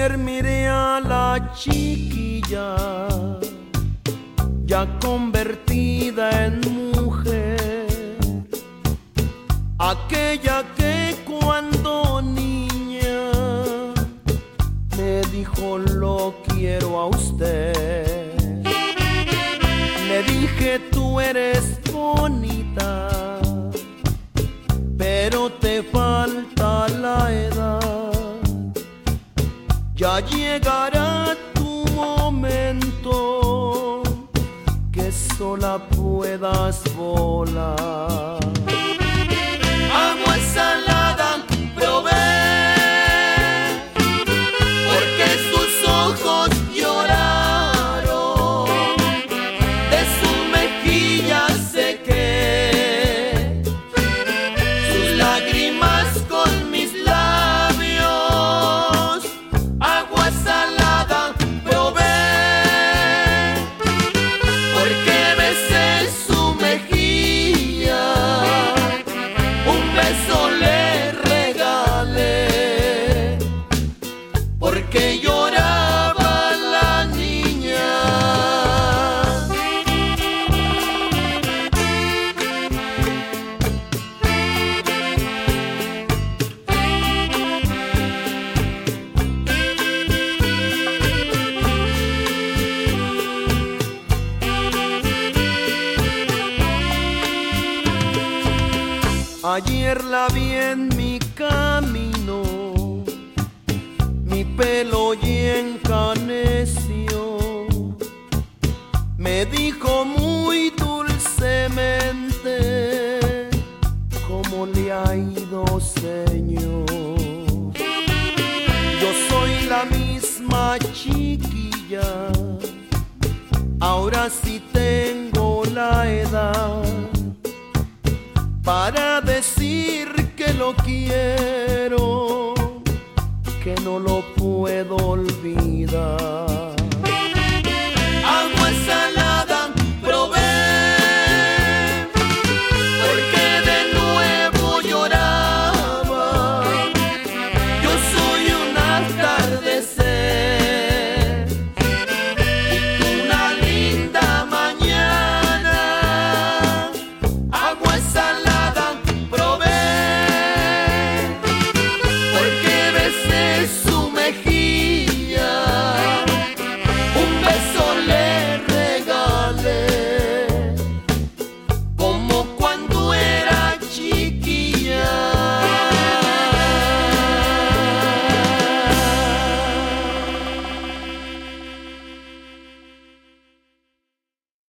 Ayer miré a la chiquilla ya convertida en mujer, aquella que cuando niña me dijo lo quiero a usted. Le dije tú eres bonita, pero te falta la edad. Ya llegará tu momento que sola puedas volar. Agua salada probé, porque sus ojos lloraron, de su mejilla sequé sus lágrimas con mis labios. Agua salada probé, porque besé su mejilla, un beso le regalé, porque lloraba la niña. Ayer la vi en mi camino, mi pelo y encaneció. Me dijo muy dulcemente, ¿cómo le ha ido, señor? Yo soy la misma chiquilla, ahora sí tengo la edad para decir que lo quiero, que no lo puedo olvidar. Agua salada